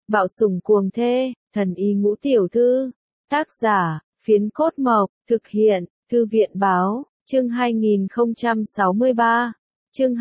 Bạo sủng cuồng thê, thần y ngũ tiểu thư. Tác giả, Phiến Cốt Mộc, thực hiện, Thư viện báo, chương 2063, chương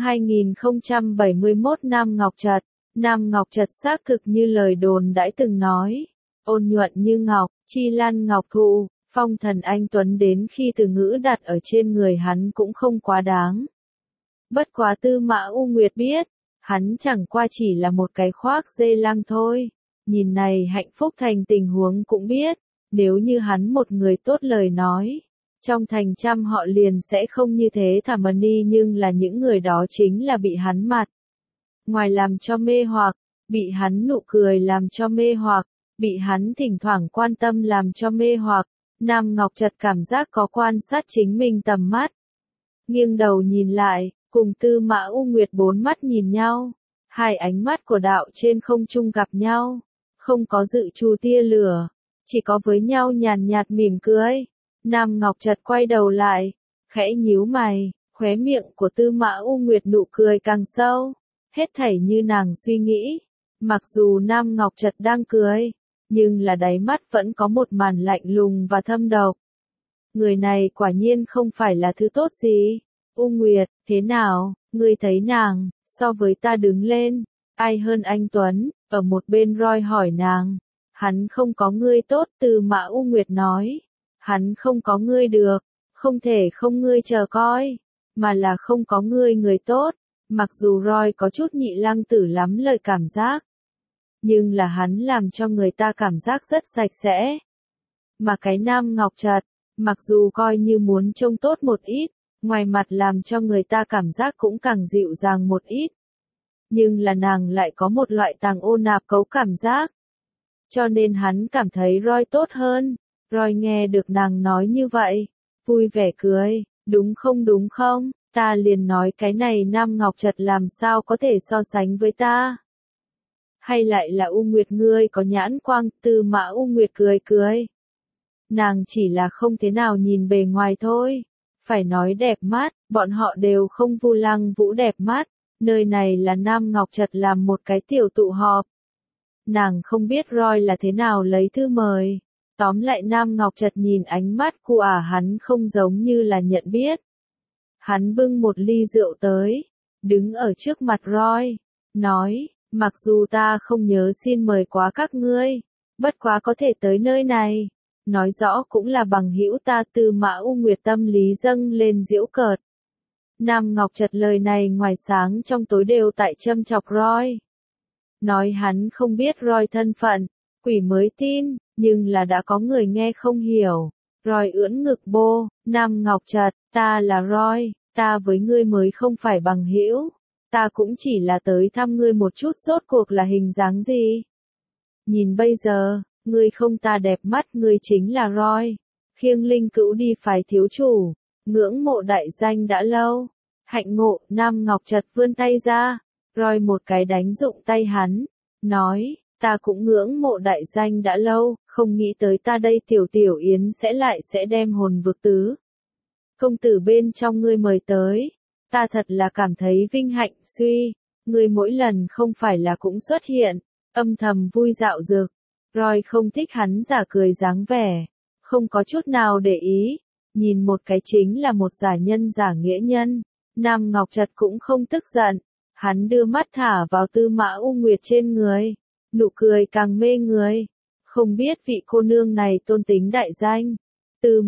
2071. Nam Ngọc Trật. Nam Ngọc Trật xác thực như lời đồn đãi từng nói, ôn nhuận như ngọc, chi lan ngọc thụ, phong thần anh tuấn đến khi từ ngữ đặt ở trên người hắn cũng không quá đáng. Bất quá Tư Mã U Nguyệt biết, hắn chẳng qua chỉ là một cái khoác dê lăng thôi. Nhìn này hạnh phúc thành tình huống cũng biết, nếu như hắn một người tốt lời nói, trong thành trăm họ liền sẽ không như thế thả mần đi, nhưng là những người đó chính là bị hắn mặt ngoài làm cho mê hoặc, bị hắn nụ cười làm cho mê hoặc, bị hắn thỉnh thoảng quan tâm làm cho mê hoặc. Nam Ngọc Trật cảm giác có quan sát chính mình tầm mắt. Nghiêng đầu nhìn lại, cùng Tư Mã U Nguyệt bốn mắt nhìn nhau, hai ánh mắt của đạo trên không trung gặp nhau, không có dự trù tia lửa, chỉ có với nhau nhàn nhạt mỉm cười. Nam Ngọc Trật quay đầu lại, khẽ nhíu mày, khóe miệng của Tư Mã U Nguyệt nụ cười càng sâu, hết thảy như nàng suy nghĩ. Mặc dù Nam Ngọc Trật đang cười, nhưng là đáy mắt vẫn có một màn lạnh lùng và thâm độc. Người này quả nhiên không phải là thứ tốt gì. U Nguyệt, thế nào, ngươi thấy nàng, so với ta đứng lên, ai hơn anh Tuấn? Ở một bên Roy hỏi nàng. Hắn không có ngươi tốt, Tư Mã U Nguyệt nói. Hắn không có ngươi được, không thể không ngươi chờ coi, mà là không có ngươi người tốt. Mặc dù Roy có chút nhị lăng tử lắm lời cảm giác, nhưng là hắn làm cho người ta cảm giác rất sạch sẽ. Mà cái Nam Ngọc Trật, mặc dù coi như muốn trông tốt một ít, ngoài mặt làm cho người ta cảm giác cũng càng dịu dàng một ít, nhưng là nàng lại có một loại tàng ô nạp cấu cảm giác. Cho nên hắn cảm thấy Roy tốt hơn. Roy nghe được nàng nói như vậy, vui vẻ cười, đúng không, ta liền nói cái này Nam Ngọc Trật làm sao có thể so sánh với ta. Hay lại là U Nguyệt ngươi có nhãn quang? Tư Mã U Nguyệt cười. Nàng chỉ là không thế nào nhìn bề ngoài thôi. Phải nói đẹp mắt, bọn họ đều không Vu Lăng Vũ đẹp mắt. Nơi này là Nam Ngọc Trật làm một cái tiểu tụ họp. Nàng không biết Roy là thế nào lấy thư mời. Tóm lại Nam Ngọc Trật nhìn ánh mắt của hắn không giống như là nhận biết. Hắn bưng một ly rượu tới, đứng ở trước mặt Roy, nói, mặc dù ta không nhớ xin mời quá các ngươi, bất quá có thể tới nơi này, nói rõ cũng là bằng hữu ta. Tư Mã U Nguyệt tâm lý dâng lên giễu cợt. Nam Ngọc Trật lời này ngoài sáng trong tối đều tại châm chọc Roy. Nói hắn không biết Roy thân phận, quỷ mới tin, nhưng là đã có người nghe không hiểu. Roy ưỡn ngực bô, Nam Ngọc Trật, ta là Roy, ta với ngươi mới không phải bằng hữu, ta cũng chỉ là tới thăm ngươi một chút, rốt cuộc là hình dáng gì. Nhìn bây giờ, ngươi không ta đẹp mắt, ngươi chính là Roy. Khiêng linh cữu đi phải thiếu chủ, ngưỡng mộ đại danh đã lâu. Hạnh ngộ, Nam Ngọc Trật vươn tay ra, Roy một cái đánh dụng tay hắn, nói, ta cũng ngưỡng mộ đại danh đã lâu, không nghĩ tới ta đây tiểu yến sẽ đem hồn vực tứ công tử bên trong ngươi mời tới. Ta thật là cảm thấy vinh hạnh. Suy, ngươi mỗi lần không phải là cũng xuất hiện, âm thầm vui dạo dực. Roy không thích hắn giả cười dáng vẻ, không có chút nào để ý, nhìn một cái chính là một giả nhân giả nghĩa nhân. Nam Ngọc Trật cũng không tức giận, hắn đưa mắt thả vào Tư Mã U Nguyệt trên người, nụ cười càng mê người. Không biết vị cô nương này tôn tính đại danh. Tư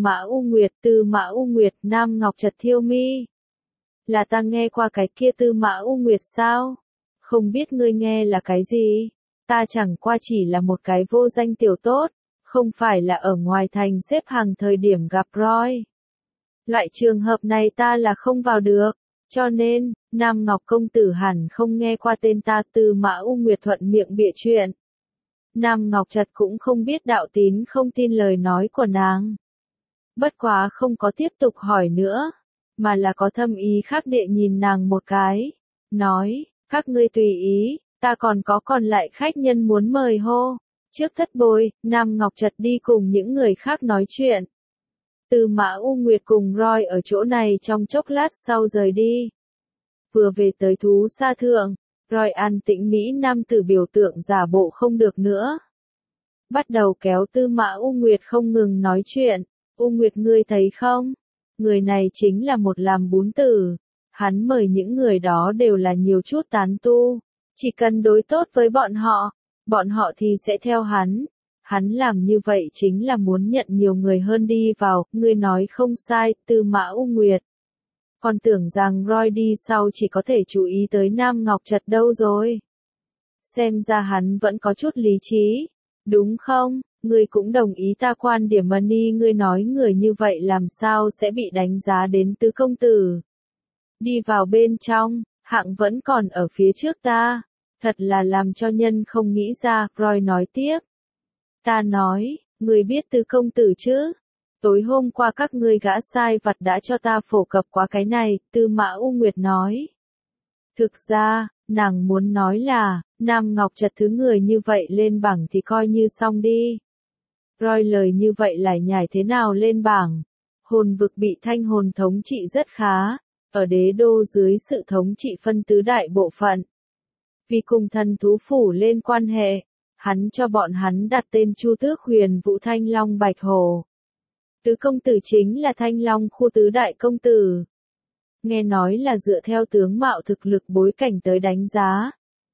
Mã U Nguyệt, Nam Ngọc Trật thiêu mi. Là ta nghe qua cái kia Tư Mã U Nguyệt sao? Không biết ngươi nghe là cái gì? Ta chẳng qua chỉ là một cái vô danh tiểu tốt, không phải là ở ngoài thành xếp hàng thời điểm gặp Roy. Loại trường hợp này ta là không vào được, cho nên, Nam Ngọc công tử hẳn không nghe qua tên ta. Tư Mã U Nguyệt thuận miệng bịa chuyện. Nam Ngọc Trật cũng không biết đạo tín không tin lời nói của nàng. Bất quá không có tiếp tục hỏi nữa, mà là có thâm ý khác đệ nhìn nàng một cái, nói, các ngươi tùy ý, ta còn có còn lại khách nhân muốn mời hô. Trước thất bối, Nam Ngọc Trật đi cùng những người khác nói chuyện. Tư Mã U Nguyệt cùng Roy ở chỗ này trong chốc lát sau rời đi. Vừa về tới thú sa thượng, Roy an tĩnh Mỹ Nam tử biểu tượng giả bộ không được nữa. Bắt đầu kéo Tư Mã U Nguyệt không ngừng nói chuyện. U Nguyệt ngươi thấy không? Người này chính là một làm bún tử. Hắn mời những người đó đều là nhiều chút tán tu. Chỉ cần đối tốt với bọn họ thì sẽ theo hắn. Hắn làm như vậy chính là muốn nhận nhiều người hơn đi vào, ngươi nói không sai, Tư Mã U Nguyệt. Còn tưởng rằng Roy đi sau chỉ có thể chú ý tới Nam Ngọc Trật đâu rồi. Xem ra hắn vẫn có chút lý trí. Đúng không? Ngươi cũng đồng ý ta quan điểm Money, ngươi nói người như vậy làm sao sẽ bị đánh giá đến tứ công tử. Đi vào bên trong, hạng vẫn còn ở phía trước ta. Thật là làm cho nhân không nghĩ ra, Roy nói tiếp. Ta nói, ngươi biết tứ công tử chứ? Tối hôm qua các ngươi gã sai vặt đã cho ta phổ cập qua cái này, Tư Mã U Nguyệt nói. Thực ra, nàng muốn nói là, Nam Ngọc Trật thứ người như vậy lên bảng thì coi như xong đi. Roy lời như vậy lại nhảy thế nào lên bảng? Hồn vực bị thanh hồn thống trị rất khá, ở đế đô dưới sự thống trị phân tứ đại bộ phận. Vì cùng thần thú phủ lên quan hệ, hắn cho bọn hắn đặt tên Chu Tước Huyền Vũ Thanh Long Bạch Hổ. Tứ công tử chính là Thanh Long khu tứ đại công tử. Nghe nói là dựa theo tướng mạo thực lực bối cảnh tới đánh giá.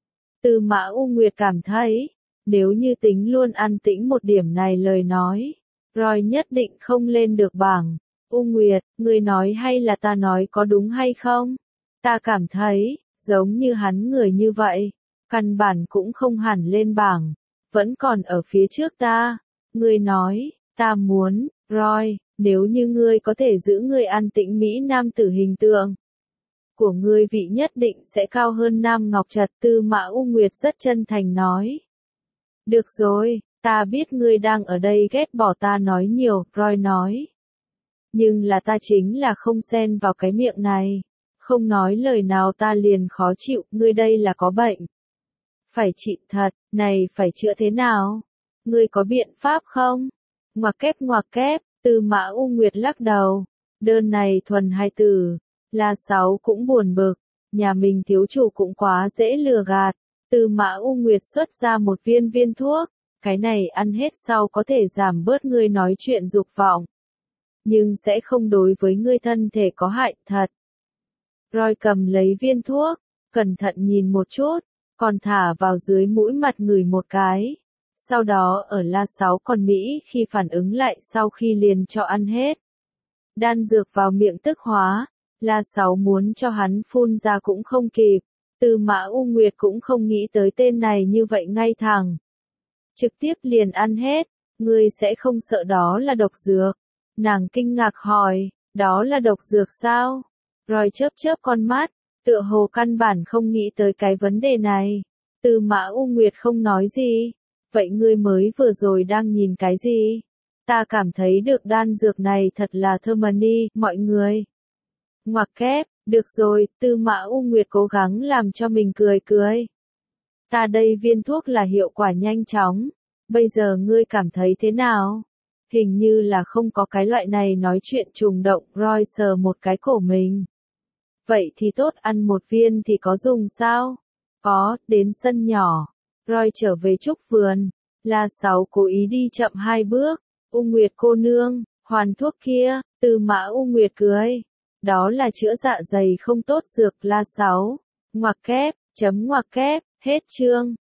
Tư Mã U Nguyệt cảm thấy, nếu như tính luôn an tĩnh một điểm này lời nói, Roy nhất định không lên được bảng. U Nguyệt, ngươi nói hay là ta nói có đúng hay không? Ta cảm thấy, giống như hắn người như vậy, căn bản cũng không hẳn lên bảng, vẫn còn ở phía trước ta. Ngươi nói, ta muốn, Roy, nếu như ngươi có thể giữ ngươi an tĩnh Mỹ Nam tử hình tượng của ngươi vị nhất định sẽ cao hơn Nam Ngọc Trật, Tư Mã U Nguyệt rất chân thành nói. Được rồi, ta biết ngươi đang ở đây ghét bỏ ta nói nhiều, Roy nói. Nhưng là ta chính là không xen vào cái miệng này. Không nói lời nào ta liền khó chịu, ngươi đây là có bệnh. Phải trị thật, này phải chữa thế nào? Ngươi có biện pháp không? Ngoặc kép, Tư Mã U Nguyệt lắc đầu. Đơn này thuần hai từ. La Sáu cũng buồn bực. Nhà mình thiếu chủ cũng quá dễ lừa gạt. Tư Mã U Nguyệt xuất ra một viên thuốc. Cái này ăn hết sau có thể giảm bớt ngươi nói chuyện dục vọng. Nhưng sẽ không đối với ngươi thân thể có hại thật. Roy cầm lấy viên thuốc, cẩn thận nhìn một chút, còn thả vào dưới mũi mặt ngửi một cái. Sau đó ở La Sáu còn Mỹ khi phản ứng lại sau khi liền cho ăn hết. Đan dược vào miệng tức hóa, La Sáu muốn cho hắn phun ra cũng không kịp. Tư Mã U Nguyệt cũng không nghĩ tới tên này như vậy ngay thẳng. Trực tiếp liền ăn hết, ngươi sẽ không sợ đó là độc dược. Nàng kinh ngạc hỏi, đó là độc dược sao? Roy chớp con mắt, tựa hồ căn bản không nghĩ tới cái vấn đề này. Tư Mã U Nguyệt không nói gì. Vậy ngươi mới vừa rồi đang nhìn cái gì? Ta cảm thấy được đan dược này thật là thơm đi, mọi người. Ngoặc kép, được rồi, Tư Mã U Nguyệt cố gắng làm cho mình cười. Ta đây viên thuốc là hiệu quả nhanh chóng. Bây giờ ngươi cảm thấy thế nào? Hình như là không có cái loại này nói chuyện trùng động, Roy sờ một cái cổ mình. Vậy thì tốt, ăn một viên thì có dùng sao? Có, đến sân nhỏ. Roy trở về trúc vườn. La Sáu cố ý đi chậm 2 bước. U Nguyệt cô nương, hoàn thuốc kia, Tư Mã U Nguyệt cười. Đó là chữa dạ dày không tốt dược La Sáu. Ngoặc kép, hết chương.